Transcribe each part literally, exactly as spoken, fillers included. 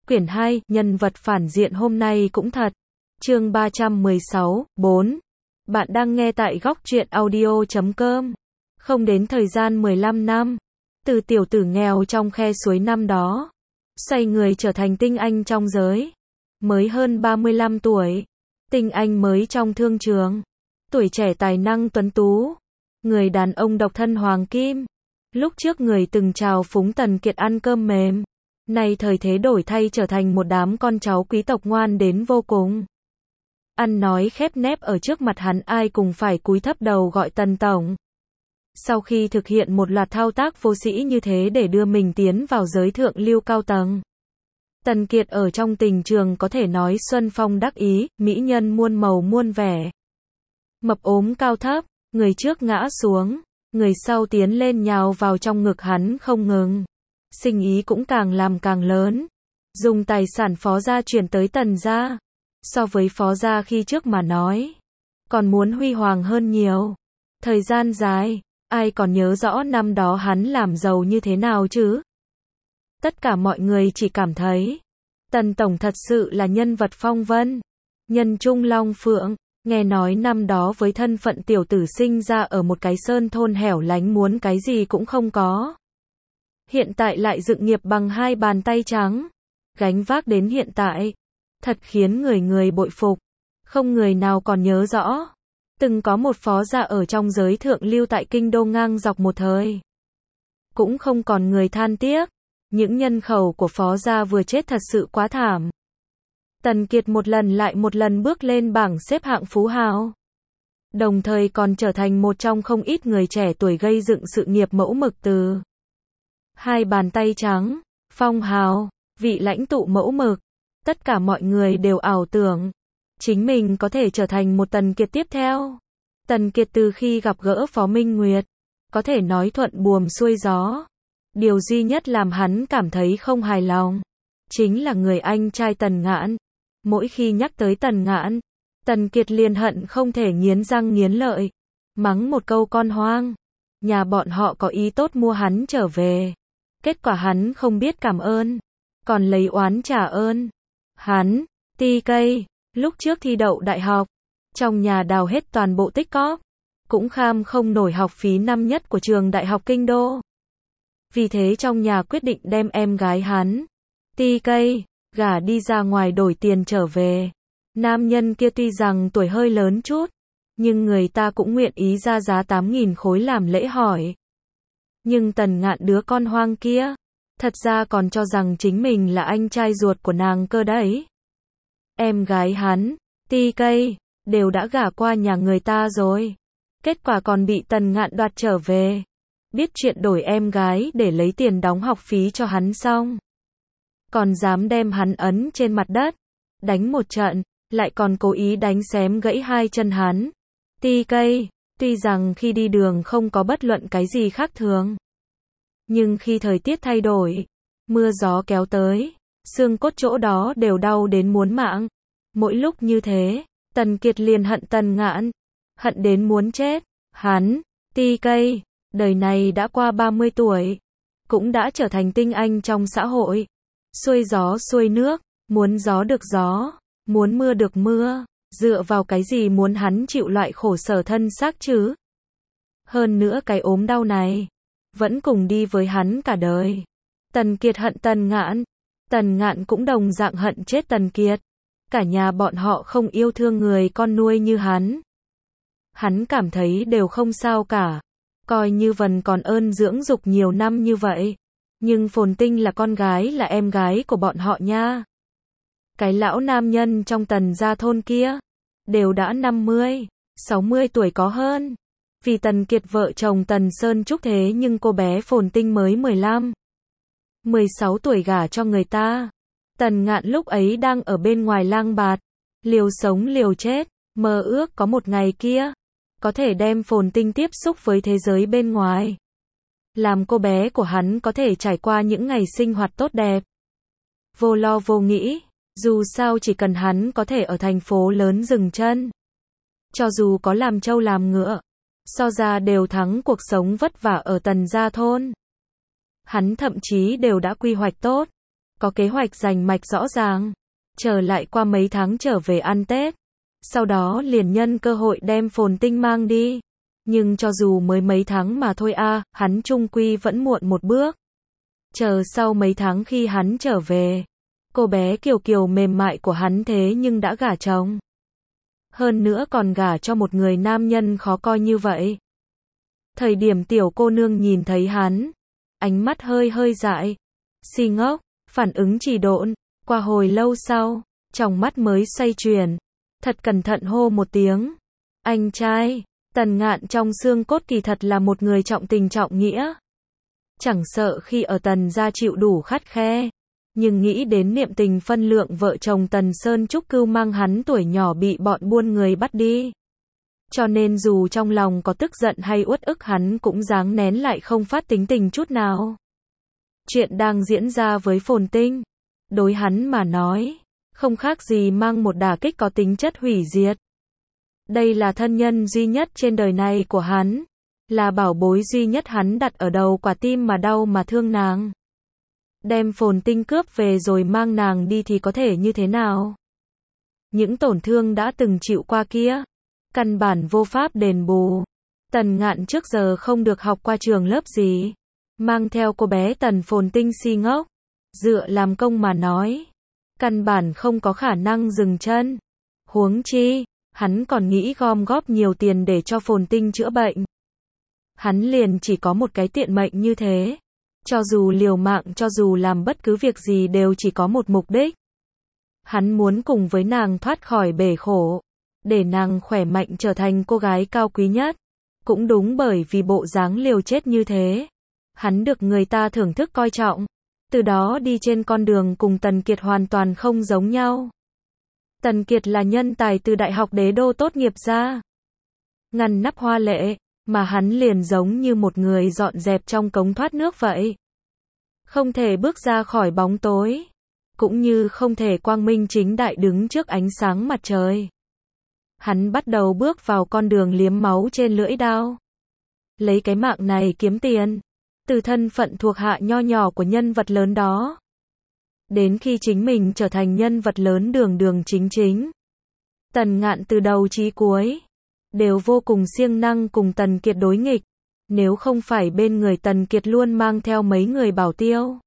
Quyển hai, nhân vật phản diện hôm nay cũng thật. Chương ba trăm mười sáu, bốn. Bạn đang nghe tại góc truyện audio chấm com. Không đến thời gian mười lăm năm, từ tiểu tử nghèo trong khe suối năm đó, xoay người trở thành tinh anh trong giới. Mới hơn ba mươi lăm tuổi, tinh anh mới trong thương trường, tuổi trẻ tài năng tuấn tú, người đàn ông độc thân hoàng kim. Lúc trước người từng trào phúng Tần Kiệt ăn cơm mềm, nay thời thế đổi thay trở thành một đám con cháu quý tộc ngoan đến vô cùng. Ăn nói khép nép ở trước mặt hắn ai cùng phải cúi thấp đầu gọi Tần tổng. Sau khi thực hiện một loạt thao tác vô sĩ như thế để đưa mình tiến vào giới thượng lưu cao tầng, Tần Kiệt ở trong tình trường có thể nói xuân phong đắc ý, mỹ nhân muôn màu muôn vẻ. Mập ốm cao thấp, người trước ngã xuống, người sau tiến lên nhào vào trong ngực hắn không ngừng. Sinh ý cũng càng làm càng lớn, dùng tài sản Phó gia chuyển tới Tần gia. So với Phó gia khi trước mà nói, còn muốn huy hoàng hơn nhiều. Thời gian dài, ai còn nhớ rõ năm đó hắn làm giàu như thế nào chứ? Tất cả mọi người chỉ cảm thấy, Tần tổng thật sự là nhân vật phong vân, nhân trung long phượng. Nghe nói năm đó với thân phận tiểu tử sinh ra ở một cái sơn thôn hẻo lánh muốn cái gì cũng không có. Hiện tại lại dựng nghiệp bằng hai bàn tay trắng, gánh vác đến hiện tại, thật khiến người người bội phục. Không người nào còn nhớ rõ, từng có một phó gia ở trong giới thượng lưu tại kinh đô ngang dọc một thời. Cũng không còn người than tiếc, những nhân khẩu của phó gia vừa chết thật sự quá thảm. Tần Kiệt một lần lại một lần bước lên bảng xếp hạng phú hào, đồng thời còn trở thành một trong không ít người trẻ tuổi gây dựng sự nghiệp mẫu mực từ hai bàn tay trắng, phong hào, vị lãnh tụ mẫu mực. Tất cả mọi người đều ảo tưởng chính mình có thể trở thành một Tần Kiệt tiếp theo. Tần Kiệt từ khi gặp gỡ Phó Minh Nguyệt, có thể nói thuận buồm xuôi gió. Điều duy nhất làm hắn cảm thấy không hài lòng, chính là người anh trai Tần Ngạn. Mỗi khi nhắc tới Tần Ngạn, Tần Kiệt liền hận không thể nghiến răng nghiến lợi, mắng một câu con hoang. Nhà bọn họ có ý tốt mua hắn trở về, kết quả hắn không biết cảm ơn, còn lấy oán trả ơn. Hắn, ti cây, lúc trước thi đậu đại học, trong nhà đào hết toàn bộ tích cóp, cũng kham không nổi học phí năm nhất của trường đại học kinh đô. Vì thế trong nhà quyết định đem em gái hắn, ti cây, gả đi ra ngoài đổi tiền trở về. Nam nhân kia tuy rằng tuổi hơi lớn chút, nhưng người ta cũng nguyện ý ra giá tám nghìn khối làm lễ hỏi. Nhưng Tần Ngạn đứa con hoang kia, thật ra còn cho rằng chính mình là anh trai ruột của nàng cơ đấy. Em gái hắn, ti cây, đều đã gả qua nhà người ta rồi. Kết quả còn bị Tần Ngạn đoạt trở về. Biết chuyện đổi em gái để lấy tiền đóng học phí cho hắn xong, còn dám đem hắn ấn trên mặt đất, đánh một trận, lại còn cố ý đánh xém gãy hai chân hắn. Ti cây, tuy rằng khi đi đường không có bất luận cái gì khác thường, nhưng khi thời tiết thay đổi, mưa gió kéo tới, xương cốt chỗ đó đều đau đến muốn mạng. Mỗi lúc như thế, Tần Kiệt liền hận Tần Ngạn, hận đến muốn chết. Hắn, ti cây, đời này đã qua ba mươi tuổi, cũng đã trở thành tinh anh trong xã hội. Xuôi gió xuôi nước, muốn gió được gió, muốn mưa được mưa, dựa vào cái gì muốn hắn chịu loại khổ sở thân xác chứ? Hơn nữa cái ốm đau này, vẫn cùng đi với hắn cả đời. Tần Kiệt hận Tần Ngạn, Tần Ngạn cũng đồng dạng hận chết Tần Kiệt. Cả nhà bọn họ không yêu thương người con nuôi như hắn. Hắn cảm thấy đều không sao cả, coi như Vân còn ơn dưỡng dục nhiều năm như vậy. Nhưng Phồn Tinh là con gái là em gái của bọn họ nha. Cái lão nam nhân trong Tần gia thôn kia, đều đã năm mươi, sáu mươi tuổi có hơn. Vì Tần Kiệt vợ chồng Tần Sơn Trúc thế nhưng cô bé Phồn Tinh mới mười lăm, mười sáu tuổi gả cho người ta. Tần Ngạn lúc ấy đang ở bên ngoài lang bạt, liều sống liều chết, mơ ước có một ngày kia, có thể đem Phồn Tinh tiếp xúc với thế giới bên ngoài. Làm cô bé của hắn có thể trải qua những ngày sinh hoạt tốt đẹp. Vô lo vô nghĩ, dù sao chỉ cần hắn có thể ở thành phố lớn dừng chân. Cho dù có làm trâu làm ngựa, so ra đều thắng cuộc sống vất vả ở Tần gia thôn. Hắn thậm chí đều đã quy hoạch tốt, có kế hoạch rành mạch rõ ràng, chờ lại qua mấy tháng trở về ăn Tết, sau đó liền nhân cơ hội đem Phồn Tinh mang đi. Nhưng cho dù mới mấy tháng mà thôi a, hắn chung quy vẫn muộn một bước. Chờ sau mấy tháng khi hắn trở về, cô bé Kiều Kiều mềm mại của hắn thế nhưng đã gả chồng. Hơn nữa còn gả cho một người nam nhân khó coi như vậy. Thời điểm tiểu cô nương nhìn thấy hắn, ánh mắt hơi hơi dại, si ngốc, phản ứng trì độn, qua hồi lâu sau, trong mắt mới xoay chuyển, thật cẩn thận hô một tiếng. Anh trai, Tần Ngạn trong xương cốt kỳ thật là một người trọng tình trọng nghĩa. Chẳng sợ khi ở Tần gia chịu đủ khắt khe, nhưng nghĩ đến niệm tình phân lượng vợ chồng Tần Sơn Trúc Cưu mang hắn tuổi nhỏ bị bọn buôn người bắt đi. Cho nên dù trong lòng có tức giận hay uất ức hắn cũng dáng nén lại không phát tính tình chút nào. Chuyện đang diễn ra với Phồn Tinh, đối hắn mà nói, không khác gì mang một đả kích có tính chất hủy diệt. Đây là thân nhân duy nhất trên đời này của hắn, là bảo bối duy nhất hắn đặt ở đầu quả tim mà đau mà thương nàng. Đem Phồn Tinh cướp về rồi mang nàng đi thì có thể như thế nào? Những tổn thương đã từng chịu qua kia, căn bản vô pháp đền bù. Tần Ngạn trước giờ không được học qua trường lớp gì, mang theo cô bé Tần Phồn Tinh si ngốc, dựa làm công mà nói, căn bản không có khả năng dừng chân. Huống chi, hắn còn nghĩ gom góp nhiều tiền để cho Phồn Tinh chữa bệnh. Hắn liền chỉ có một cái tiện mệnh như thế. Cho dù liều mạng, cho dù làm bất cứ việc gì đều chỉ có một mục đích. Hắn muốn cùng với nàng thoát khỏi bể khổ, để nàng khỏe mạnh trở thành cô gái cao quý nhất. Cũng đúng bởi vì bộ dáng liều chết như thế, hắn được người ta thưởng thức coi trọng. Từ đó đi trên con đường cùng Tần Kiệt hoàn toàn không giống nhau. Tần Kiệt là nhân tài từ Đại học Đế Đô tốt nghiệp ra, ngăn nắp hoa lệ, mà hắn liền giống như một người dọn dẹp trong cống thoát nước vậy. Không thể bước ra khỏi bóng tối, cũng như không thể quang minh chính đại đứng trước ánh sáng mặt trời. Hắn bắt đầu bước vào con đường liếm máu trên lưỡi dao. Lấy cái mạng này kiếm tiền, từ thân phận thuộc hạ nho nhỏ của nhân vật lớn đó. Đến khi chính mình trở thành nhân vật lớn đường đường chính chính. Tần Ngạn từ đầu chí cuối đều vô cùng siêng năng cùng Tần Kiệt đối nghịch, nếu không phải bên người Tần Kiệt luôn mang theo mấy người bảo tiêu.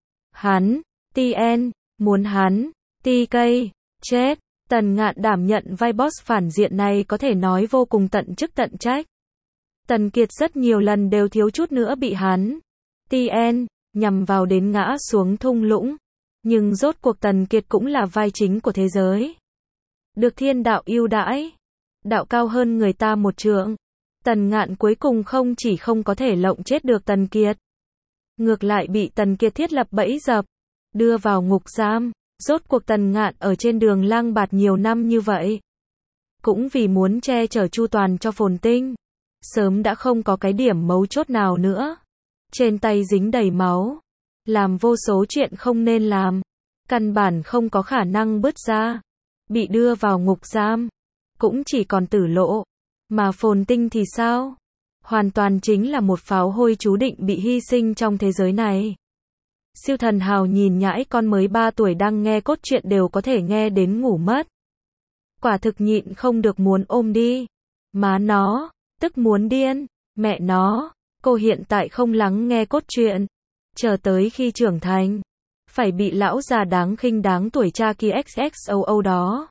Hắn, tê en, muốn hắn, tê ca, chết. Tần Ngạn đảm nhận vai boss phản diện này có thể nói vô cùng tận chức tận trách. Tần Kiệt rất nhiều lần đều thiếu chút nữa bị hắn, tê en, nhằm vào đến ngã xuống thung lũng. Nhưng rốt cuộc Tần Kiệt cũng là vai chính của thế giới. Được thiên đạo ưu đãi, đạo cao hơn người ta một trượng. Tần Ngạn cuối cùng không chỉ không có thể lộng chết được Tần Kiệt, ngược lại bị Tần Kiệt thiết lập bẫy dập, đưa vào ngục giam. Rốt cuộc Tần Ngạn ở trên đường lang bạt nhiều năm như vậy, cũng vì muốn che chở chu toàn cho Phồn Tinh, sớm đã không có cái điểm mấu chốt nào nữa. Trên tay dính đầy máu, làm vô số chuyện không nên làm, căn bản không có khả năng bứt ra, bị đưa vào ngục giam, cũng chỉ còn tử lộ. Mà Phồn Tinh thì sao? Hoàn toàn chính là một pháo hôi chú định bị hy sinh trong thế giới này. Siêu Thần Hào nhìn nhãi con mới ba tuổi đang nghe cốt truyện đều có thể nghe đến ngủ mất. Quả thực nhịn không được muốn ôm đi. Má nó, tức muốn điên. Mẹ nó, cô hiện tại không lắng nghe cốt truyện, chờ tới khi trưởng thành, phải bị lão già đáng khinh đáng tuổi cha kia ích ích o o đó.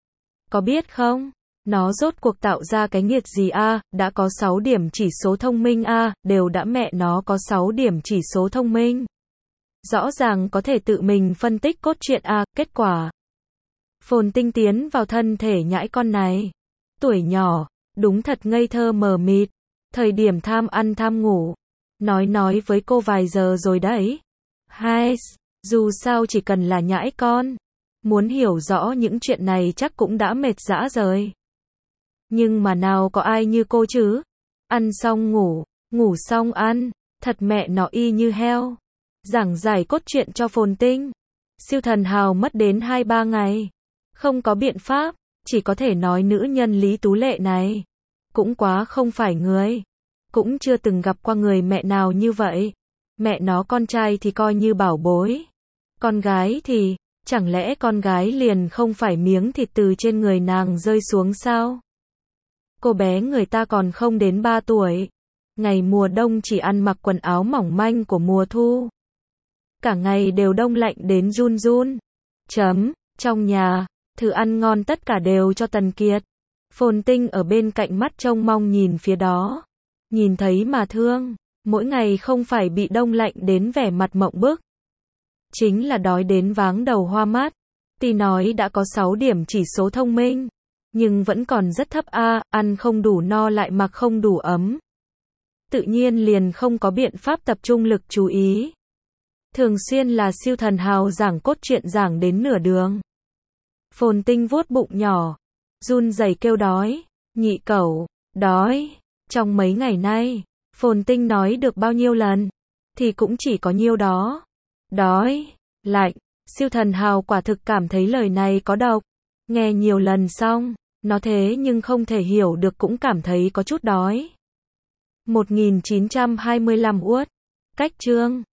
Có biết không? Nó rốt cuộc tạo ra cái nghiệt gì a, à? Đã có sáu điểm chỉ số thông minh a, à? Đều đã mẹ nó có sáu điểm chỉ số thông minh. Rõ ràng có thể tự mình phân tích cốt truyện a, à? Kết quả Phồn Tinh tiến vào thân thể nhãi con này. Tuổi nhỏ, đúng thật ngây thơ mờ mịt, thời điểm tham ăn tham ngủ. Nói nói với cô vài giờ rồi đấy. Hai, dù sao chỉ cần là nhãi con, muốn hiểu rõ những chuyện này chắc cũng đã mệt dã rời. Nhưng mà nào có ai như cô chứ? Ăn xong ngủ, ngủ xong ăn, thật mẹ nó y như heo. Giảng giải cốt truyện cho Phồn Tinh, Siêu Thần Hào mất đến hai ba ngày. Không có biện pháp, chỉ có thể nói nữ nhân Lý Tú Lệ này cũng quá không phải người. Cũng chưa từng gặp qua người mẹ nào như vậy. Mẹ nó con trai thì coi như bảo bối, Con gái thì, chẳng lẽ con gái liền không phải miếng thịt từ trên người nàng rơi xuống sao? Cô bé người ta còn không đến ba tuổi. Ngày mùa đông chỉ ăn mặc quần áo mỏng manh của mùa thu. Cả ngày đều đông lạnh đến run run. Chấm, trong nhà, thử ăn ngon tất cả đều cho Tần Kiệt. Phồn Tinh ở bên cạnh mắt trông mong nhìn phía đó. Nhìn thấy mà thương, mỗi ngày không phải bị đông lạnh đến vẻ mặt mộng bức. Chính là đói đến váng đầu hoa mắt. Tuy nói đã có sáu điểm chỉ số thông minh, nhưng vẫn còn rất thấp a, à, ăn không đủ no lại mặc không đủ ấm. Tự nhiên liền không có biện pháp tập trung lực chú ý. Thường xuyên là siêu thần hào giảng cốt truyện giảng đến nửa đường. Phồn Tinh vuốt bụng nhỏ, run rẩy kêu đói, nhị cẩu, đói. Trong mấy ngày nay, Phồn Tinh nói được bao nhiêu lần, thì cũng chỉ có nhiêu đó. Đói, lạnh, siêu thần hào quả thực cảm thấy lời này có độc. Nghe nhiều lần xong, nó thế nhưng không thể hiểu được cũng cảm thấy có chút đói. một nghìn chín trăm hai mươi lăm uất, cách chương